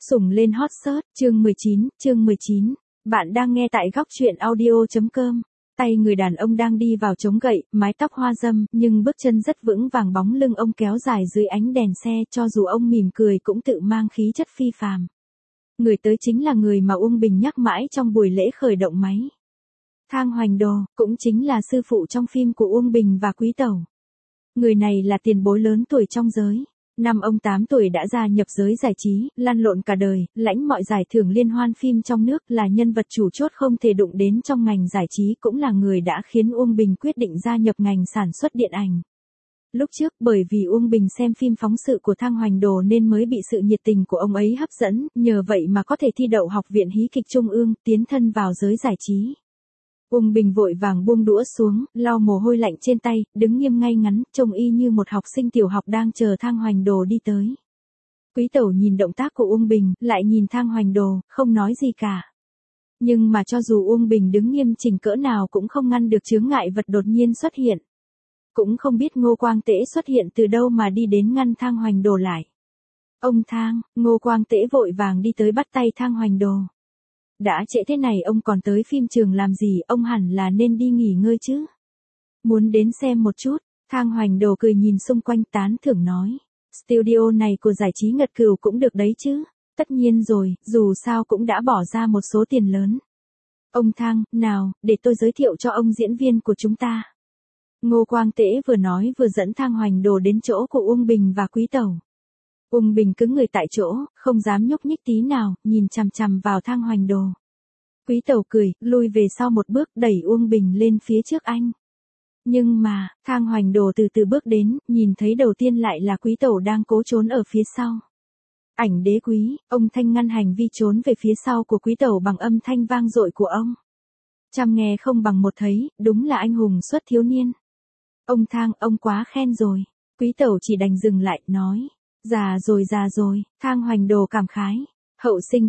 Sủng lên hot search, chương 19. Bạn đang nghe tại góc truyện audio.com. Tay người đàn ông đang đi vào chống gậy, mái tóc hoa râm, nhưng bước chân rất vững vàng, bóng lưng ông kéo dài dưới ánh đèn xe, cho dù ông mỉm cười cũng tự mang khí chất phi phàm. Người tới chính là người mà Uông Bình nhắc mãi trong buổi lễ khởi động máy. Thang Hoành Đồ, cũng chính là sư phụ trong phim của Uông Bình và Quý Tẩu. Người này là tiền bối lớn tuổi trong giới. Năm ông 8 tuổi đã gia nhập giới giải trí, lăn lộn cả đời, lãnh mọi giải thưởng liên hoan phim trong nước, là nhân vật chủ chốt không thể đụng đến trong ngành giải trí, cũng là người đã khiến Uông Bình quyết định gia nhập ngành sản xuất điện ảnh. Lúc trước, bởi vì Uông Bình xem phim phóng sự của Thang Hoành Đồ nên mới bị sự nhiệt tình của ông ấy hấp dẫn, nhờ vậy mà có thể thi đậu Học viện Hí kịch Trung ương, tiến thân vào giới giải trí. Uông Bình vội vàng buông đũa xuống, lau mồ hôi lạnh trên tay, đứng nghiêm ngay ngắn, trông y như một học sinh tiểu học đang chờ Thang Hoành Đồ đi tới. Quý Tẩu nhìn động tác của Uông Bình, lại nhìn Thang Hoành Đồ, không nói gì cả. Nhưng mà cho dù Uông Bình đứng nghiêm chỉnh cỡ nào cũng không ngăn được chướng ngại vật đột nhiên xuất hiện. Cũng không biết Ngô Quang Tễ xuất hiện từ đâu mà đi đến ngăn Thang Hoành Đồ lại. Ông Thang, Ngô Quang Tễ vội vàng đi tới bắt tay Thang Hoành Đồ. Đã trễ thế này ông còn tới phim trường làm gì, ông hẳn là nên đi nghỉ ngơi chứ. Muốn đến xem một chút, Thang Hoành Đồ cười nhìn xung quanh tán thưởng nói. Studio này của giải trí Ngật Cửu cũng được đấy chứ. Tất nhiên rồi, dù sao cũng đã bỏ ra một số tiền lớn. Ông Thang, nào, để tôi giới thiệu cho ông diễn viên của chúng ta. Ngô Quang Tễ vừa nói vừa dẫn Thang Hoành Đồ đến chỗ của Uông Bình và Quý Tẩu. Uông Bình cứng người tại chỗ, không dám nhúc nhích tí nào, nhìn chằm chằm vào Thang Hoành Đồ. Quý Tẩu cười, lui về sau một bước, đẩy Uông Bình lên phía trước anh. Nhưng mà, Thang Hoành Đồ từ từ bước đến, nhìn thấy đầu tiên lại là Quý Tẩu đang cố trốn ở phía sau. Ảnh Đế Quý, ông Thanh ngăn hành vi trốn về phía sau của Quý Tẩu bằng âm thanh vang dội của ông. Trăm nghe không bằng một thấy, đúng là anh hùng xuất thiếu niên. Ông Thang, ông quá khen rồi. Quý Tẩu chỉ đành dừng lại, nói. Già rồi, Thang Hoành Đồ cảm khái. Hậu sinh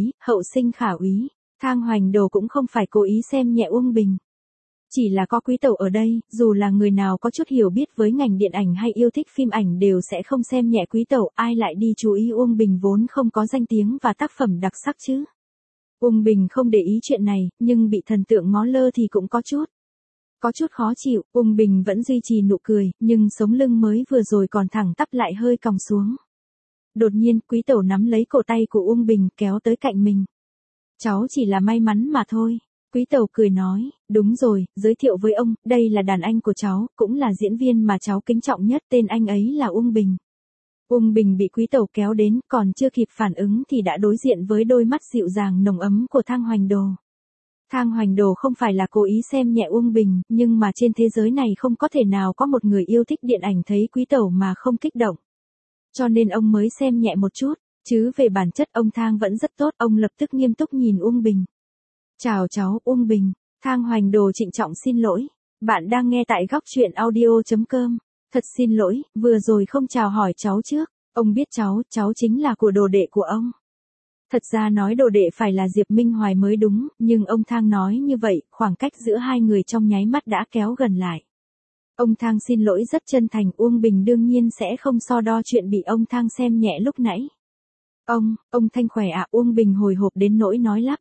khả úy. Thang Hoành Đồ cũng không phải cố ý xem nhẹ Uông Bình. Chỉ là có Quý Tẩu ở đây, dù là người nào có chút hiểu biết với ngành điện ảnh hay yêu thích phim ảnh đều sẽ không xem nhẹ Quý Tẩu, ai lại đi chú ý Uông Bình vốn không có danh tiếng và tác phẩm đặc sắc chứ. Uông Bình không để ý chuyện này, nhưng bị thần tượng ngó lơ thì cũng có chút khó chịu. Uông Bình vẫn duy trì nụ cười, nhưng sống lưng mới vừa rồi còn thẳng tắp lại hơi còng xuống. Đột nhiên, Quý Tẩu nắm lấy cổ tay của Uông Bình kéo tới cạnh mình. Cháu chỉ là may mắn mà thôi. Quý Tẩu cười nói, đúng rồi, giới thiệu với ông, đây là đàn anh của cháu, cũng là diễn viên mà cháu kính trọng nhất, tên anh ấy là Uông Bình. Uông Bình bị Quý Tẩu kéo đến, còn chưa kịp phản ứng thì đã đối diện với đôi mắt dịu dàng nồng ấm của Thang Hoành Đồ. Thang Hoành Đồ không phải là cố ý xem nhẹ Uông Bình, nhưng mà trên thế giới này không có thể nào có một người yêu thích điện ảnh thấy Quý Tẩu mà không kích động. Cho nên ông mới xem nhẹ một chút, chứ về bản chất ông Thang vẫn rất tốt, ông lập tức nghiêm túc nhìn Uông Bình. Chào cháu, Uông Bình. Thang Hoành Đồ trịnh trọng xin lỗi. Bạn đang nghe tại góc truyện audio.com. Thật xin lỗi, vừa rồi không chào hỏi cháu trước. Ông biết cháu chính là của đồ đệ của ông. Thật ra nói đồ đệ phải là Diệp Minh Hoài mới đúng, nhưng ông Thang nói như vậy, khoảng cách giữa hai người trong nháy mắt đã kéo gần lại. Ông Thang xin lỗi rất chân thành, Uông Bình đương nhiên sẽ không so đo chuyện bị ông Thang xem nhẹ lúc nãy. Ông Thanh khỏe à? Uông Bình hồi hộp đến nỗi nói lắp.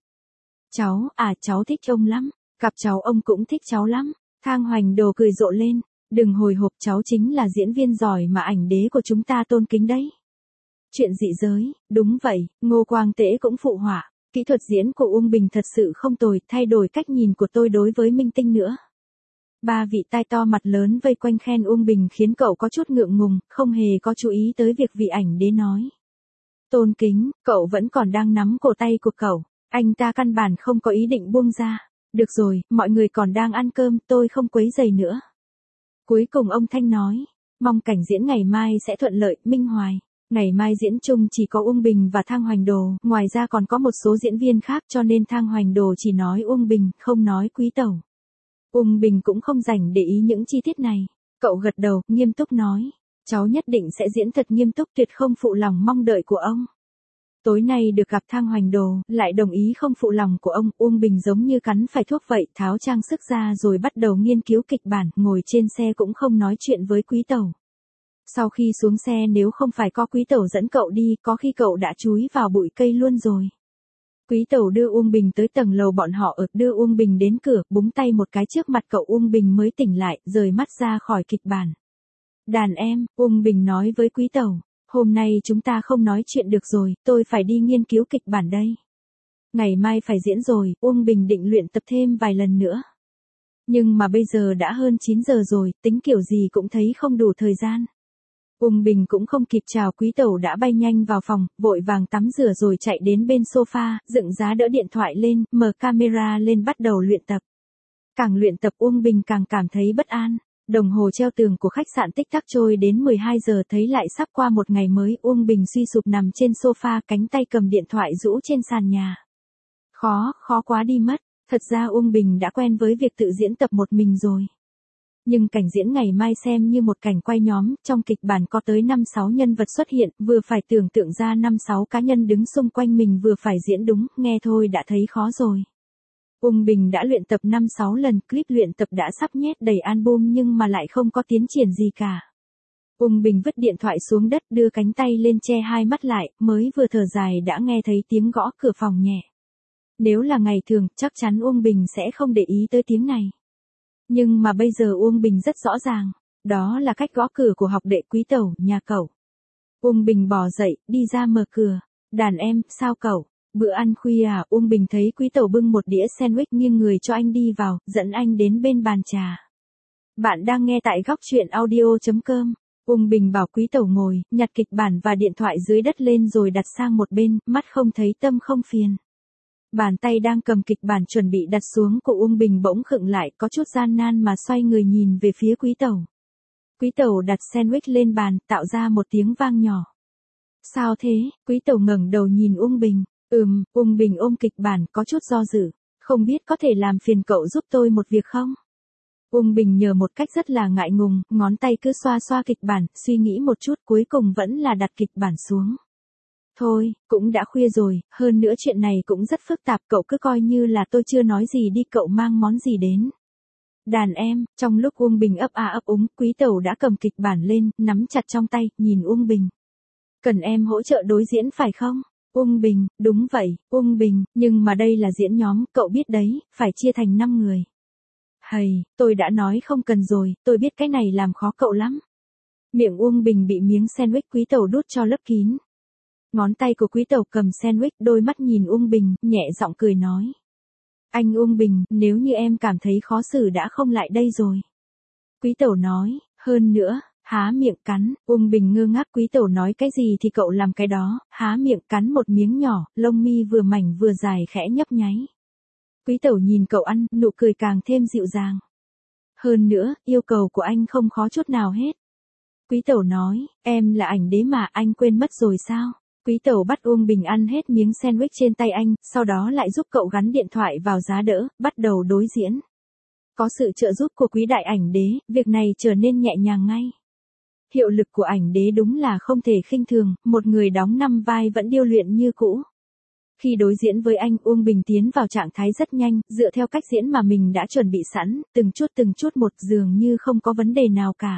Cháu thích ông lắm, gặp cháu ông cũng thích cháu lắm. Thang Hoành Đồ cười rộ lên, đừng hồi hộp, cháu chính là diễn viên giỏi mà ảnh đế của chúng ta tôn kính đấy. Chuyện dị giới, đúng vậy, Ngô Quang Tễ cũng phụ họa, kỹ thuật diễn của Uông Bình thật sự không tồi, thay đổi cách nhìn của tôi đối với minh tinh nữa. Ba vị tai to mặt lớn vây quanh khen Uông Bình khiến cậu có chút ngượng ngùng, không hề có chú ý tới việc vị ảnh đế nói. Tôn kính, cậu vẫn còn đang nắm cổ tay của cậu, anh ta căn bản không có ý định buông ra. Được rồi, mọi người còn đang ăn cơm, tôi không quấy rầy nữa. Cuối cùng ông Thanh nói, mong cảnh diễn ngày mai sẽ thuận lợi. Minh Hoài, ngày mai diễn chung chỉ có Uông Bình và Thang Hoành Đồ, ngoài ra còn có một số diễn viên khác, cho nên Thang Hoành Đồ chỉ nói Uông Bình, không nói Quý Tẩu. Uông Bình cũng không rảnh để ý những chi tiết này. Cậu gật đầu, nghiêm túc nói, cháu nhất định sẽ diễn thật nghiêm túc, tuyệt không phụ lòng mong đợi của ông. Tối nay được gặp Thang Hoành Đồ, lại đồng ý không phụ lòng của ông. Uông Bình giống như cắn phải thuốc vậy, tháo trang sức ra rồi bắt đầu nghiên cứu kịch bản, ngồi trên xe cũng không nói chuyện với Quý Tẩu. Sau khi xuống xe nếu không phải có Quý Tẩu dẫn cậu đi, có khi cậu đã chúi vào bụi cây luôn rồi. Quý Tẩu đưa Uông Bình tới tầng lầu bọn họ ở, đưa Uông Bình đến cửa, búng tay một cái trước mặt cậu. Uông Bình mới tỉnh lại, rời mắt ra khỏi kịch bản. Đàn em, Uông Bình nói với Quý Tẩu, hôm nay chúng ta không nói chuyện được rồi, tôi phải đi nghiên cứu kịch bản đây. Ngày mai phải diễn rồi, Uông Bình định luyện tập thêm vài lần nữa. Nhưng mà bây giờ đã hơn 9 giờ rồi, tính kiểu gì cũng thấy không đủ thời gian. Uông Bình cũng không kịp chào Quý Tẩu đã bay nhanh vào phòng, vội vàng tắm rửa rồi chạy đến bên sofa, dựng giá đỡ điện thoại lên, mở camera lên bắt đầu luyện tập. Càng luyện tập Uông Bình càng cảm thấy bất an. Đồng hồ treo tường của khách sạn tích tắc trôi đến 12 giờ, thấy lại sắp qua một ngày mới. Uông Bình suy sụp nằm trên sofa, cánh tay cầm điện thoại rũ trên sàn nhà. Khó quá đi mất. Thật ra Uông Bình đã quen với việc tự diễn tập một mình rồi. Nhưng cảnh diễn ngày mai xem như một cảnh quay nhóm, trong kịch bản có tới 5-6 nhân vật xuất hiện, vừa phải tưởng tượng ra 5-6 cá nhân đứng xung quanh mình, vừa phải diễn đúng, nghe thôi đã thấy khó rồi. Uông Bình đã luyện tập 5-6 lần, clip luyện tập đã sắp nhét đầy album nhưng mà lại không có tiến triển gì cả. Uông Bình vứt điện thoại xuống đất, đưa cánh tay lên che hai mắt lại, mới vừa thở dài đã nghe thấy tiếng gõ cửa phòng nhẹ. Nếu là ngày thường, chắc chắn Uông Bình sẽ không để ý tới tiếng này. Nhưng mà bây giờ Uông Bình rất rõ ràng, đó là cách gõ cửa của học đệ Quý Tẩu, nhà cậu. Uông Bình bò dậy, đi ra mở cửa. Đàn em, sao cậu? Bữa ăn khuya à? Uông Bình thấy Quý Tẩu bưng một đĩa sandwich nghiêng người cho anh đi vào, dẫn anh đến bên bàn trà. Bạn đang nghe tại góc truyện audio.com. Uông Bình bảo Quý Tẩu ngồi, nhặt kịch bản và điện thoại dưới đất lên rồi đặt sang một bên, mắt không thấy tâm không phiền. Bàn tay đang cầm kịch bản chuẩn bị đặt xuống của Uông Bình bỗng khựng lại, có chút gian nan mà xoay người nhìn về phía Quý Tẩu. Quý Tẩu đặt sandwich lên bàn, tạo ra một tiếng vang nhỏ. Sao thế? Quý Tẩu ngẩng đầu nhìn Uông Bình. Uông Bình ôm kịch bản có chút do dự. Không biết có thể làm phiền cậu giúp tôi một việc không? Uông Bình nhờ một cách rất là ngại ngùng, ngón tay cứ xoa xoa kịch bản, suy nghĩ một chút cuối cùng vẫn là đặt kịch bản xuống. Thôi, cũng đã khuya rồi, hơn nữa chuyện này cũng rất phức tạp, cậu cứ coi như là tôi chưa nói gì đi, cậu mang món gì đến. Đàn em, trong lúc Uông Bình ấp a ấp úng, Quý Tẩu đã cầm kịch bản lên, nắm chặt trong tay, nhìn Uông Bình. Cần em hỗ trợ đối diễn phải không? Uông Bình, đúng vậy, Uông Bình, nhưng mà đây là diễn nhóm, cậu biết đấy, phải chia thành 5 người. Hầy, tôi đã nói không cần rồi, tôi biết cái này làm khó cậu lắm. Miệng Uông Bình bị miếng sandwich Quý Tẩu đút cho lấp kín. Ngón tay của Quý Tẩu cầm sandwich, đôi mắt nhìn Uông Bình, nhẹ giọng cười nói. Anh Uông Bình, nếu như em cảm thấy khó xử đã không lại đây rồi. Quý Tẩu nói, hơn nữa, há miệng cắn, Uông Bình ngơ ngác. Quý Tẩu nói cái gì thì cậu làm cái đó, há miệng cắn một miếng nhỏ, lông mi vừa mảnh vừa dài khẽ nhấp nháy. Quý Tẩu nhìn cậu ăn, nụ cười càng thêm dịu dàng. Hơn nữa, yêu cầu của anh không khó chút nào hết. Quý Tẩu nói, em là ảnh đế mà, anh quên mất rồi sao? Quý Tẩu bắt Uông Bình ăn hết miếng sandwich trên tay anh, sau đó lại giúp cậu gắn điện thoại vào giá đỡ, bắt đầu đối diễn. Có sự trợ giúp của quý đại ảnh đế, việc này trở nên nhẹ nhàng ngay. Hiệu lực của ảnh đế đúng là không thể khinh thường, một người đóng 5 vai vẫn điêu luyện như cũ. Khi đối diễn với anh, Uông Bình tiến vào trạng thái rất nhanh, dựa theo cách diễn mà mình đã chuẩn bị sẵn, từng chút một, dường như không có vấn đề nào cả.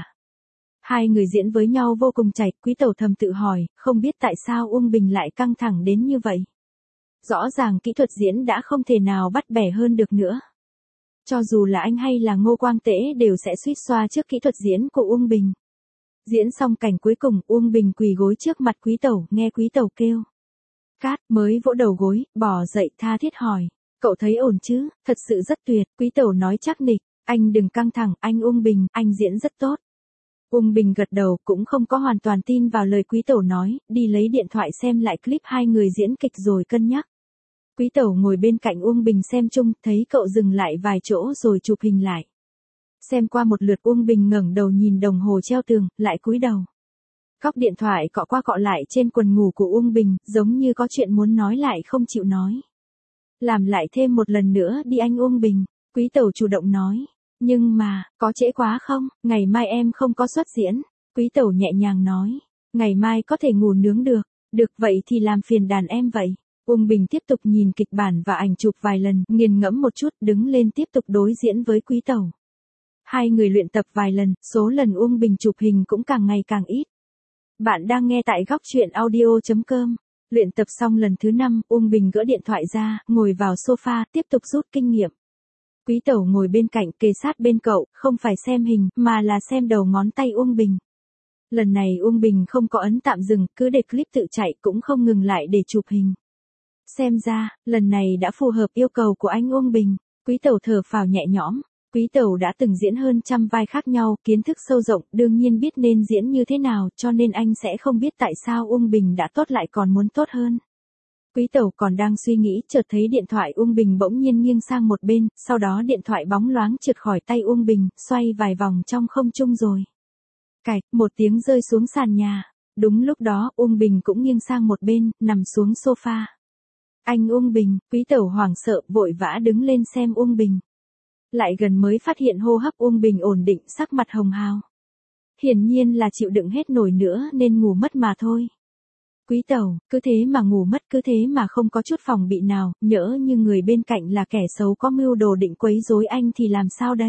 Hai người diễn với nhau vô cùng chảy, Quý Tẩu thầm tự hỏi, không biết tại sao Uông Bình lại căng thẳng đến như vậy. Rõ ràng kỹ thuật diễn đã không thể nào bắt bẻ hơn được nữa. Cho dù là anh hay là Ngô Quang Tễ đều sẽ suýt xoa trước kỹ thuật diễn của Uông Bình. Diễn xong cảnh cuối cùng, Uông Bình quỳ gối trước mặt Quý Tẩu, nghe Quý Tẩu kêu. Cát, mới vỗ đầu gối, bò dậy tha thiết hỏi. Cậu thấy ổn chứ, thật sự rất tuyệt. Quý Tẩu nói chắc nịch, anh đừng căng thẳng, anh Uông Bình, anh diễn rất tốt. Uông Bình gật đầu, cũng không có hoàn toàn tin vào lời Quý Tẩu nói, đi lấy điện thoại xem lại clip hai người diễn kịch rồi cân nhắc. Quý Tẩu ngồi bên cạnh Uông Bình xem chung, thấy cậu dừng lại vài chỗ rồi chụp hình lại. Xem qua một lượt, Uông Bình ngẩng đầu nhìn đồng hồ treo tường, lại cúi đầu. Góc điện thoại cọ qua cọ lại trên quần ngủ của Uông Bình, giống như có chuyện muốn nói lại không chịu nói. Làm lại thêm một lần nữa đi anh Uông Bình, Quý Tẩu chủ động nói. Nhưng mà, có trễ quá không, ngày mai em không có xuất diễn. Quý Tẩu nhẹ nhàng nói. Ngày mai có thể ngủ nướng được. Được vậy thì làm phiền đàn em vậy. Uông Bình tiếp tục nhìn kịch bản và ảnh chụp vài lần, nghiền ngẫm một chút, đứng lên tiếp tục đối diễn với Quý Tẩu. Hai người luyện tập vài lần, số lần Uông Bình chụp hình cũng càng ngày càng ít. Bạn đang nghe tại góc chuyện audio.com. Luyện tập xong lần thứ 5, Uông Bình gỡ điện thoại ra, ngồi vào sofa, tiếp tục rút kinh nghiệm. Quý Tẩu ngồi bên cạnh, kề sát bên cậu, không phải xem hình, mà là xem đầu ngón tay Uông Bình. Lần này Uông Bình không có ấn tạm dừng, cứ để clip tự chạy cũng không ngừng lại để chụp hình. Xem ra, lần này đã phù hợp yêu cầu của anh Uông Bình. Quý Tẩu thở phào nhẹ nhõm. Quý Tẩu đã từng diễn hơn trăm vai khác nhau, kiến thức sâu rộng, đương nhiên biết nên diễn như thế nào, cho nên anh sẽ không biết tại sao Uông Bình đã tốt lại còn muốn tốt hơn. Quý Tẩu còn đang suy nghĩ, chợt thấy điện thoại Uông Bình bỗng nhiên nghiêng sang một bên, sau đó điện thoại bóng loáng trượt khỏi tay Uông Bình, xoay vài vòng trong không trung rồi. Cạch, một tiếng rơi xuống sàn nhà. Đúng lúc đó, Uông Bình cũng nghiêng sang một bên, nằm xuống sofa. Anh Uông Bình, Quý Tẩu hoảng sợ, vội vã đứng lên xem Uông Bình. Lại gần mới phát hiện hô hấp Uông Bình ổn định, sắc mặt hồng hào. Hiển nhiên là chịu đựng hết nổi nữa nên ngủ mất mà thôi. Quý Tẩu, cứ thế mà ngủ mất, cứ thế mà không có chút phòng bị nào, nhỡ như người bên cạnh là kẻ xấu có mưu đồ định quấy rối anh thì làm sao đây?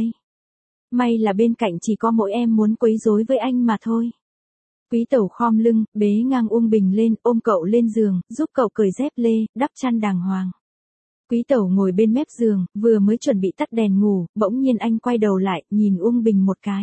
May là bên cạnh chỉ có mỗi em muốn quấy rối với anh mà thôi. Quý Tẩu khom lưng, bế ngang Uông Bình lên, ôm cậu lên giường, giúp cậu cởi dép lê, đắp chăn đàng hoàng. Quý Tẩu ngồi bên mép giường, vừa mới chuẩn bị tắt đèn ngủ, bỗng nhiên anh quay đầu lại, nhìn Uông Bình một cái.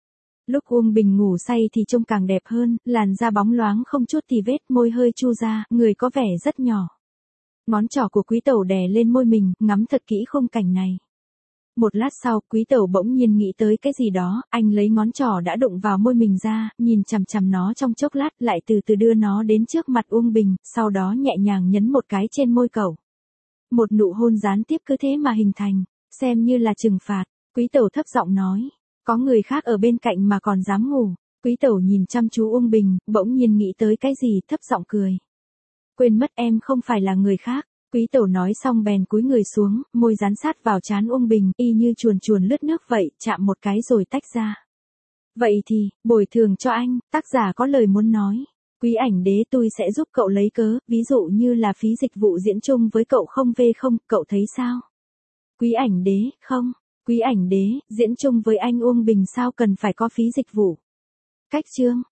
Lúc Uông Bình ngủ say thì trông càng đẹp hơn, làn da bóng loáng không chút tì vết, môi hơi chu ra, người có vẻ rất nhỏ. Ngón trỏ của Quý Tẩu đè lên môi mình, ngắm thật kỹ khung cảnh này. Một lát sau, Quý Tẩu bỗng nhiên nghĩ tới cái gì đó, anh lấy ngón trỏ đã đụng vào môi mình ra, nhìn chằm chằm nó trong chốc lát, lại từ từ đưa nó đến trước mặt Uông Bình, sau đó nhẹ nhàng nhấn một cái trên môi cậu. Một nụ hôn gián tiếp cứ thế mà hình thành, xem như là trừng phạt. Quý Tẩu thấp giọng nói, có người khác ở bên cạnh mà còn dám ngủ. Quý Tẩu nhìn chăm chú Uông Bình, bỗng nhiên nghĩ tới cái gì, thấp giọng cười. Quên mất em không phải là người khác. Quý Tẩu nói xong bèn cúi người xuống, môi dán sát vào trán Uông Bình, y như chuồn chuồn lướt nước vậy, chạm một cái rồi tách ra. Vậy thì, bồi thường cho anh, tác giả có lời muốn nói. Quý Ảnh Đế tôi sẽ giúp cậu lấy cớ, ví dụ như là phí dịch vụ diễn chung với cậu không về không, cậu thấy sao? Quý Ảnh Đế, không. Quý Ảnh Đế, diễn chung với anh Uông Bình sao cần phải có phí dịch vụ? Cách chương.